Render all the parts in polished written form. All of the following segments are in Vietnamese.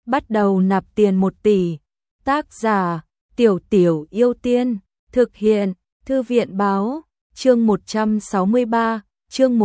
bắt đầu nạp tiền 1 tỷ. Tác giả Tiểu Tiểu Yêu Tiên. Thực hiện Thư viện báo. Chương 163, chương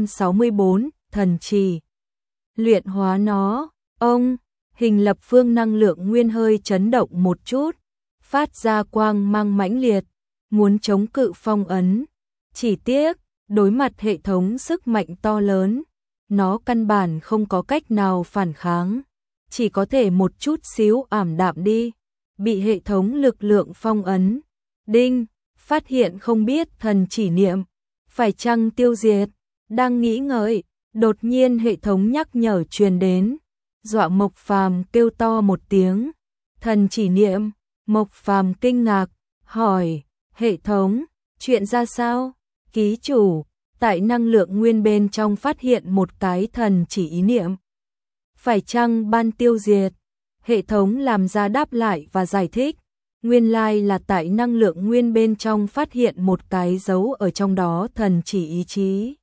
164, thần trì. Luyện hóa nó. Ông, hình lập phương năng lượng nguyên hơi chấn động một chút, phát ra quang mang mãnh liệt, muốn chống cự phong ấn. Chỉ tiếc, đối mặt hệ thống sức mạnh to lớn, nó căn bản không có cách nào phản kháng, chỉ có thể một chút xíu ảm đạm đi, bị hệ thống lực lượng phong ấn. Đinh, phát hiện không biết thần chỉ niệm, phải chăng tiêu diệt? Đang nghĩ ngợi, đột nhiên hệ thống nhắc nhở truyền đến, dọa Mộc Phàm kêu to một tiếng. Thần chỉ niệm. Mộc Phàm kinh ngạc, hỏi, hệ thống, chuyện ra sao? Ký chủ, tại năng lượng nguyên bên trong phát hiện một cái thần chỉ ý niệm. Phải chăng ban tiêu diệt? Hệ thống làm ra đáp lại và giải thích, nguyên lai là tại năng lượng nguyên bên trong phát hiện một cái dấu ở trong đó thần chỉ ý chí.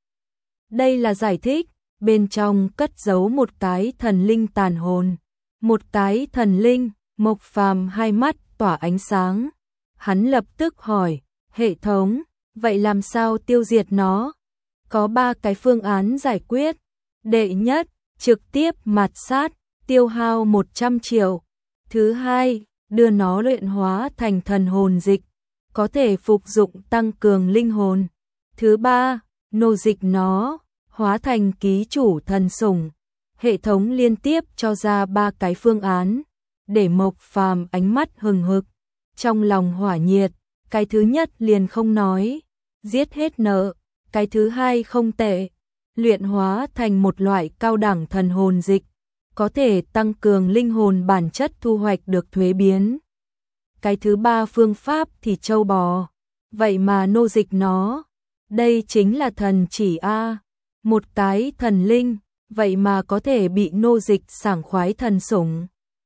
Đây là giải thích, bên trong cất giấu một cái thần linh tàn hồn. Một cái thần linh. Mộc Phàm hai mắt tỏa ánh sáng. Hắn lập tức hỏi, hệ thống, vậy làm sao tiêu diệt nó? Có 3 cái phương án giải quyết. Đệ nhất, trực tiếp mạt sát, tiêu hao 100 triệu. Thứ hai, đưa nó luyện hóa thành thần hồn dịch, có thể phục dụng tăng cường linh hồn. Thứ ba, nô dịch nó, hóa thành ký chủ thần sủng. Hệ thống liên tiếp cho ra 3 cái phương án, để Mộc Phàm ánh mắt hừng hực, trong lòng hỏa nhiệt. Cái thứ nhất liền không nói, giết hết nợ. Cái thứ hai không tệ, luyện hóa thành một loại cao đẳng thần hồn dịch, có thể tăng cường linh hồn bản chất thu hoạch được thuế biến. Cái thứ ba phương pháp thì trâu bò, vậy mà nô dịch nó. Đây chính là thần chỉ a, một cái thần linh, vậy mà có thể bị nô dịch sảng khoái thần sủng.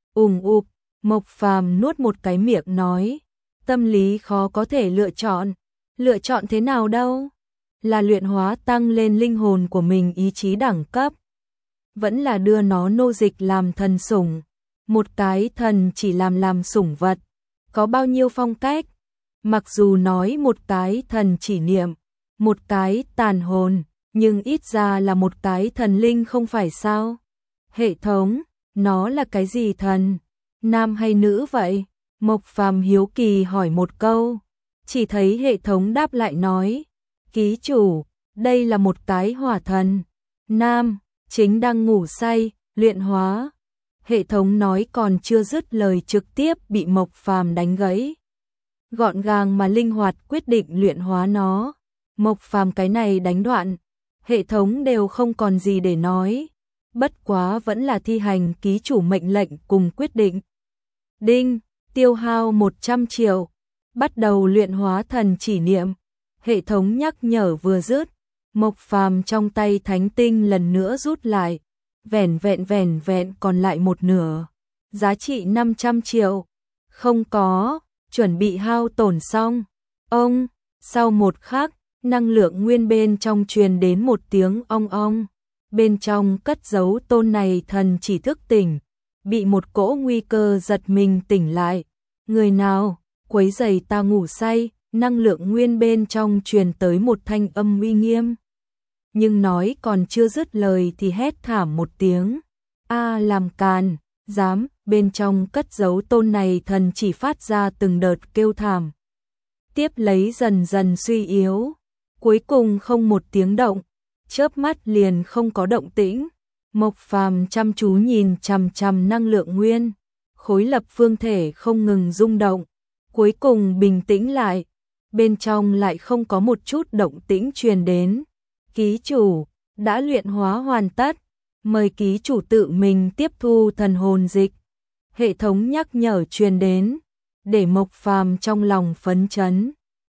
Ụp, Mộc Phàm nuốt một cái miệng nói, tâm lý khó có thể lựa chọn. Lựa chọn thế nào đâu? Là luyện hóa tăng lên linh hồn của mình ý chí đẳng cấp, vẫn là đưa nó nô dịch làm thần sủng. Một cái thần chỉ làm sủng vật, có bao nhiêu phong cách? Mặc dù nói một cái thần chỉ niệm, một cái tàn hồn, nhưng ít ra là một cái thần linh không phải sao? Hệ thống, nó là cái gì thần? Nam hay nữ vậy? Mộc Phàm hiếu kỳ hỏi một câu, chỉ thấy hệ thống đáp lại nói, ký chủ, đây là một cái hỏa thần. Nam, chính đang ngủ say, luyện hóa. Hệ thống nói còn chưa dứt lời trực tiếp bị Mộc Phàm đánh gãy. Gọn gàng mà linh hoạt quyết định luyện hóa nó. Mộc Phàm cái này đánh đoạn, hệ thống đều không còn gì để nói. Bất quá vẫn là thi hành ký chủ mệnh lệnh cùng quyết định. Đinh, tiêu hao 100 triệu, bắt đầu luyện hóa thần chỉ niệm. Hệ thống nhắc nhở vừa dứt, Mộc Phàm trong tay thánh tinh lần nữa rút lại, vẻn vẹn còn lại một nửa, giá trị 500 triệu. Không có, chuẩn bị hao tổn xong. Ông, sau một khắc, năng lượng nguyên bên trong truyền đến một tiếng ong ong. Bên trong cất giấu tôn này thần chỉ thức tỉnh, bị một cỗ nguy cơ giật mình tỉnh lại. Người nào quấy rầy ta ngủ say? Năng lượng nguyên bên trong truyền tới một thanh âm uy nghiêm. Nhưng nói còn chưa dứt lời thì hét thảm một tiếng. A làm càn, dám, bên trong cất giấu tôn này thần chỉ phát ra từng đợt kêu thảm. Tiếp lấy dần dần suy yếu, cuối cùng không một tiếng động, chớp mắt liền không có động tĩnh. Mộc Phàm chăm chú nhìn chằm chằm năng lượng nguyên, khối lập phương thể không ngừng rung động, cuối cùng bình tĩnh lại. Bên trong lại không có một chút động tĩnh truyền đến. Ký chủ, đã luyện hóa hoàn tất, mời ký chủ tự mình tiếp thu thần hồn dịch. Hệ thống nhắc nhở truyền đến, để Mộc Phàm trong lòng phấn chấn.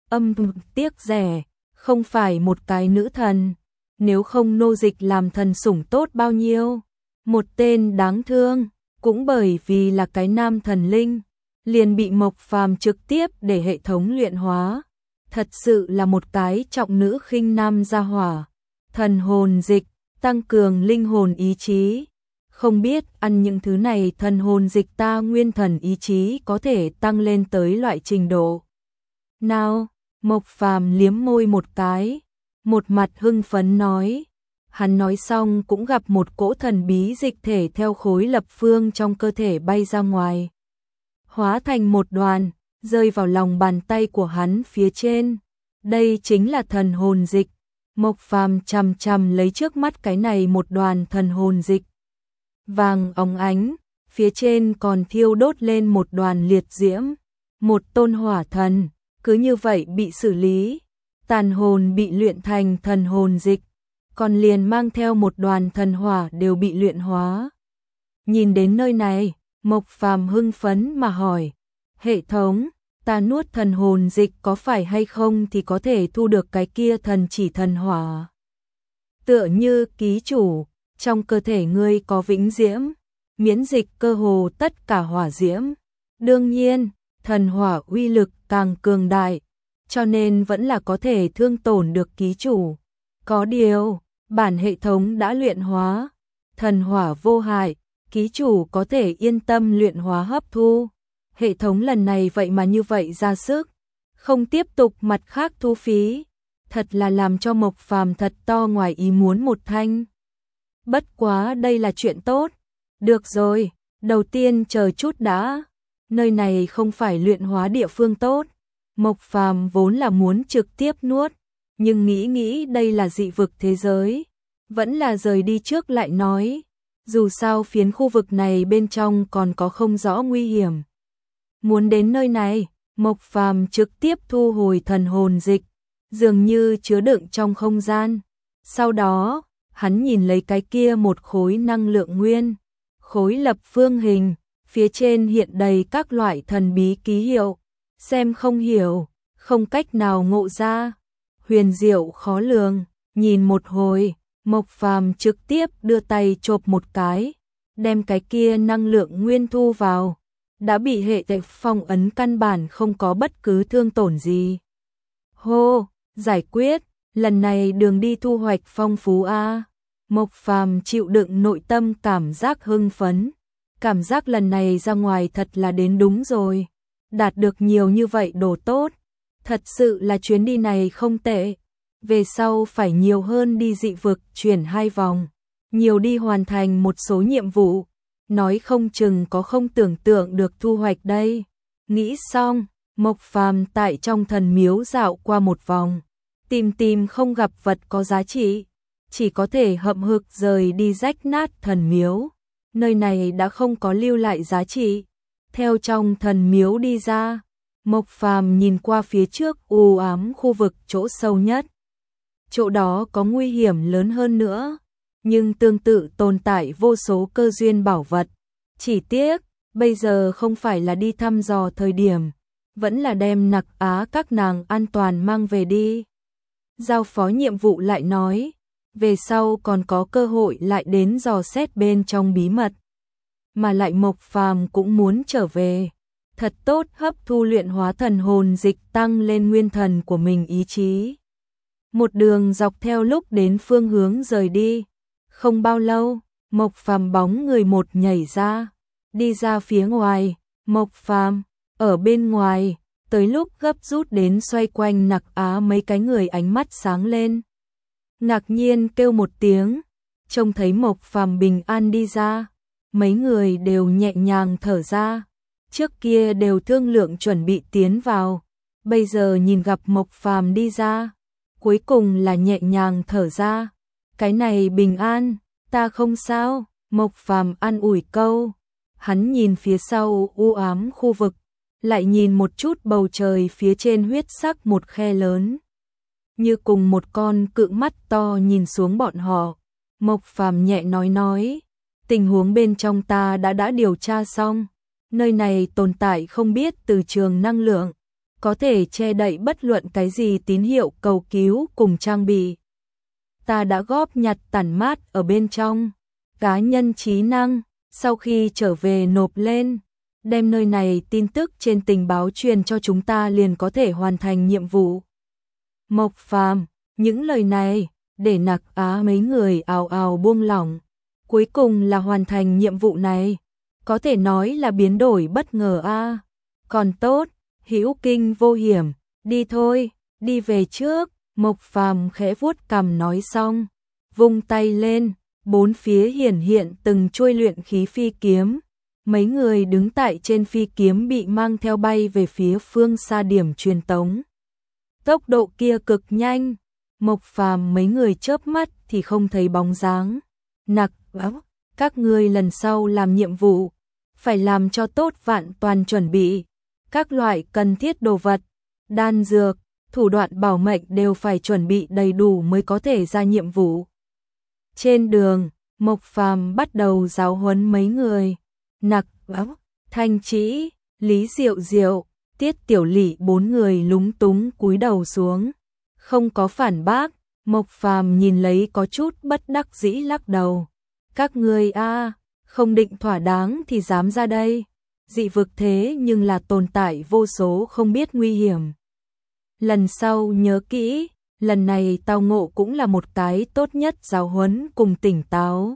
Tiếc rẻ, không phải một cái nữ thần, nếu không nô dịch làm thần sủng tốt bao nhiêu. Một tên đáng thương, cũng bởi vì là cái nam thần linh, liền bị Mộc Phàm trực tiếp để hệ thống luyện hóa. Thật sự là một cái trọng nữ khinh nam gia hỏa. Thần hồn dịch, tăng cường linh hồn ý chí. không biết ăn những thứ này thần hồn dịch ta nguyên thần ý chí có thể tăng lên tới loại trình độ nào? Mộc Phàm liếm môi một cái, một mặt hưng phấn nói. Hắn nói xong cũng gặp một cỗ thần bí dịch thể theo khối lập phương trong cơ thể bay ra ngoài, hóa thành một đoàn, rơi vào lòng bàn tay của hắn phía trên. Đây chính là thần hồn dịch. Mộc Phàm chằm chằm lấy trước mắt cái này một đoàn thần hồn dịch vàng óng ánh, phía trên còn thiêu đốt lên một đoàn liệt diễm, một tôn hỏa thần, cứ như vậy bị xử lý, tàn hồn bị luyện thành thần hồn dịch, còn liền mang theo một đoàn thần hỏa đều bị luyện hóa. Nhìn đến nơi này, Mộc Phàm hưng phấn mà hỏi, hệ thống, ta nuốt thần hồn dịch có phải hay không thì có thể thu được cái kia thần chỉ thần hỏa? Tựa như ký chủ, trong cơ thể ngươi có vĩnh diễm, miễn dịch cơ hồ tất cả hỏa diễm. Đương nhiên, thần hỏa uy lực càng cường đại, cho nên vẫn là có thể thương tổn được ký chủ. Có điều, bản hệ thống đã luyện hóa, thần hỏa vô hại, ký chủ có thể yên tâm luyện hóa hấp thu. Hệ thống lần này vậy mà như vậy ra sức, không tiếp tục mặt khác thu phí, thật là làm cho Mộc Phàm thật to ngoài ý muốn một thanh. Bất quá đây là chuyện tốt. Được rồi, đầu tiên chờ chút đã. Nơi này không phải luyện hóa địa phương tốt. Mộc Phàm vốn là muốn trực tiếp nuốt, nhưng nghĩ đây là dị vực thế giới, vẫn là rời đi trước lại nói. Dù sao phiến khu vực này bên trong còn có không rõ nguy hiểm. Muốn đến nơi này, Mộc Phàm trực tiếp thu hồi thần hồn dịch, dường như chứa đựng trong không gian. Sau đó, hắn nhìn lấy cái kia một khối năng lượng nguyên, khối lập phương hình, phía trên hiện đầy các loại thần bí ký hiệu, xem không hiểu, không cách nào ngộ ra, huyền diệu khó lường. Nhìn một hồi, Mộc Phàm trực tiếp đưa tay chộp một cái, đem cái kia năng lượng nguyên thu vào, đã bị hệ tệ phong ấn căn bản không có bất cứ thương tổn gì. Hô, giải quyết, lần này đường đi thu hoạch phong phú a. Mộc Phàm chịu đựng nội tâm cảm giác hưng phấn, cảm giác lần này ra ngoài thật là đến đúng rồi, đạt được nhiều như vậy đồ tốt, thật sự là chuyến đi này không tệ. Về sau phải nhiều hơn đi dị vực chuyển 2 vòng, nhiều đi hoàn thành một số nhiệm vụ, nói không chừng có không tưởng tượng được thu hoạch đây. Nghĩ xong, Mộc Phàm tại trong thần miếu dạo qua một vòng, tìm không gặp vật có giá trị, chỉ có thể hậm hực rời đi rách nát thần miếu. Nơi này đã không có lưu lại giá trị. Theo trong thần miếu đi ra, Mộc Phàm nhìn qua phía trước u ám khu vực chỗ sâu nhất. Chỗ đó có nguy hiểm lớn hơn nữa, nhưng tương tự tồn tại vô số cơ duyên bảo vật. Chỉ tiếc, bây giờ không phải là đi thăm dò thời điểm, vẫn là đem Nặc Á các nàng an toàn mang về đi. Giao phó nhiệm vụ lại nói, về sau còn có cơ hội lại đến dò xét bên trong bí mật. Mà lại Mộc Phàm cũng muốn trở về, thật tốt hấp thu luyện hóa thần hồn dịch tăng lên nguyên thần của mình ý chí. Một đường dọc theo lúc đến phương hướng rời đi, không bao lâu, Mộc Phàm bóng người một nhảy ra, đi ra phía ngoài. Mộc Phàm ở bên ngoài, tới lúc gấp rút đến xoay quanh Nặc Á mấy cái người ánh mắt sáng lên, ngạc nhiên kêu một tiếng, trông thấy Mộc Phàm bình an đi ra, mấy người đều nhẹ nhàng thở ra. Trước kia đều thương lượng chuẩn bị tiến vào, bây giờ nhìn gặp Mộc Phàm đi ra, cuối cùng là nhẹ nhàng thở ra. Cái này bình an, ta không sao. Mộc Phàm an ủi câu. Hắn nhìn phía sau u ám khu vực, lại nhìn một chút bầu trời phía trên huyết sắc một khe lớn, như cùng một con cự mắt to nhìn xuống bọn họ. Mộc Phàm nhẹ nói, tình huống bên trong ta đã điều tra xong, nơi này tồn tại không biết từ trường năng lượng, có thể che đậy bất luận cái gì tín hiệu cầu cứu cùng trang bị. Ta đã góp nhặt tản mát ở bên trong, cá nhân trí năng, sau khi trở về nộp lên, đem nơi này tin tức trên tình báo truyền cho chúng ta liền có thể hoàn thành nhiệm vụ. Mộc Phàm, những lời này để Nặc Á mấy người ào ào buông lỏng, cuối cùng là hoàn thành nhiệm vụ này. Có thể nói là biến đổi bất ngờ a. Còn tốt, hữu kinh vô hiểm, đi thôi, đi về trước. Mộc Phàm khẽ vuốt cằm nói xong, vung tay lên, bốn phía hiển hiện từng chuôi luyện khí phi kiếm. Mấy người đứng tại trên phi kiếm bị mang theo bay về phía phương xa điểm truyền tống. Tốc độ kia cực nhanh, Mộc Phàm mấy người chớp mắt thì không thấy bóng dáng. Nặc áo, các ngươi lần sau làm nhiệm vụ, phải làm cho tốt vạn toàn chuẩn bị. Các loại cần thiết đồ vật, đan dược, thủ đoạn bảo mệnh đều phải chuẩn bị đầy đủ mới có thể ra nhiệm vụ. Trên đường, Mộc Phàm bắt đầu giáo huấn mấy người. Nặc áo, Thanh Trĩ, Lý Diệu Diệu, Tiết Tiểu Lỵ bốn người lúng túng cúi đầu xuống. Không có phản bác, Mộc Phàm nhìn lấy có chút bất đắc dĩ lắc đầu. Các ngươi a, không định thỏa đáng thì dám ra đây. Dị vực thế nhưng là tồn tại vô số không biết nguy hiểm. Lần sau nhớ kỹ, lần này tao ngộ cũng là một cái tốt nhất giáo huấn cùng tỉnh táo.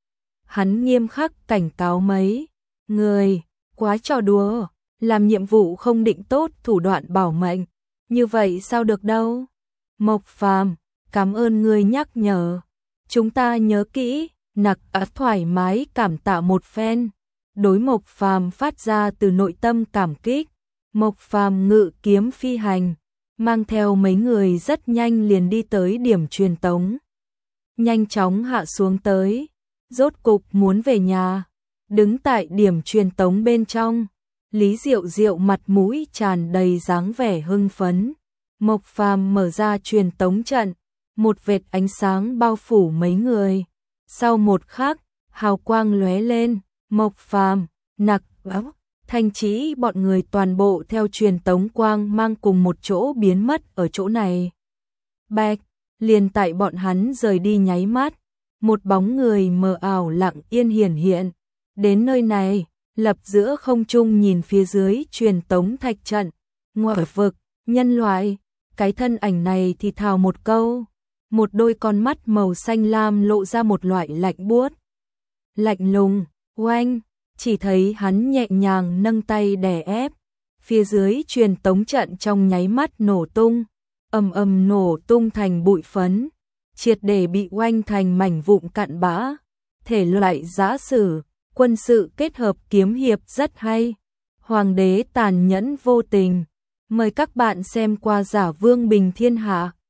Hắn nghiêm khắc cảnh cáo mấy người, quá trò đùa, làm nhiệm vụ không định tốt thủ đoạn bảo mệnh, như vậy sao được đâu. Mộc Phàm, cảm ơn ngươi nhắc nhở, chúng ta nhớ kỹ. Nặc thoải mái cảm tạ một phen, đối Mộc Phàm phát ra từ nội tâm cảm kích. Mộc Phàm ngự kiếm phi hành, mang theo mấy người rất nhanh liền đi tới điểm truyền tống. Nhanh chóng hạ xuống tới, rốt cục muốn về nhà. Đứng tại điểm truyền tống bên trong, Lý Diệu Diệu mặt mũi tràn đầy dáng vẻ hưng phấn. Mộc Phàm mở ra truyền tống trận, một vệt ánh sáng bao phủ mấy người. Sau một khắc, hào quang lóe lên, Mộc Phàm, Nặc áo, Thanh Trĩ bọn người toàn bộ theo truyền tống quang mang cùng một chỗ biến mất ở chỗ này. Bạch, liền tại bọn hắn rời đi nháy mắt, một bóng người mờ ảo lặng yên hiển hiện. Đến nơi này, lập giữa không trung nhìn phía dưới truyền tống thạch trận. Ngoại vực, nhân loại, cái thân ảnh này thì thào một câu. Một đôi con mắt màu xanh lam lộ ra một loại lạnh buốt. Lạnh lùng, oanh, chỉ thấy hắn nhẹ nhàng nâng tay đè ép. Phía dưới truyền tống trận trong nháy mắt nổ tung, ầm ầm nổ tung thành bụi phấn, triệt để bị oanh thành mảnh vụn cặn bã. Thể loại giã sử, quân sự kết hợp kiếm hiệp rất hay. Hoàng đế tàn nhẫn vô tình. Mời các bạn xem qua Giả Vương Bình Thiên Hạ.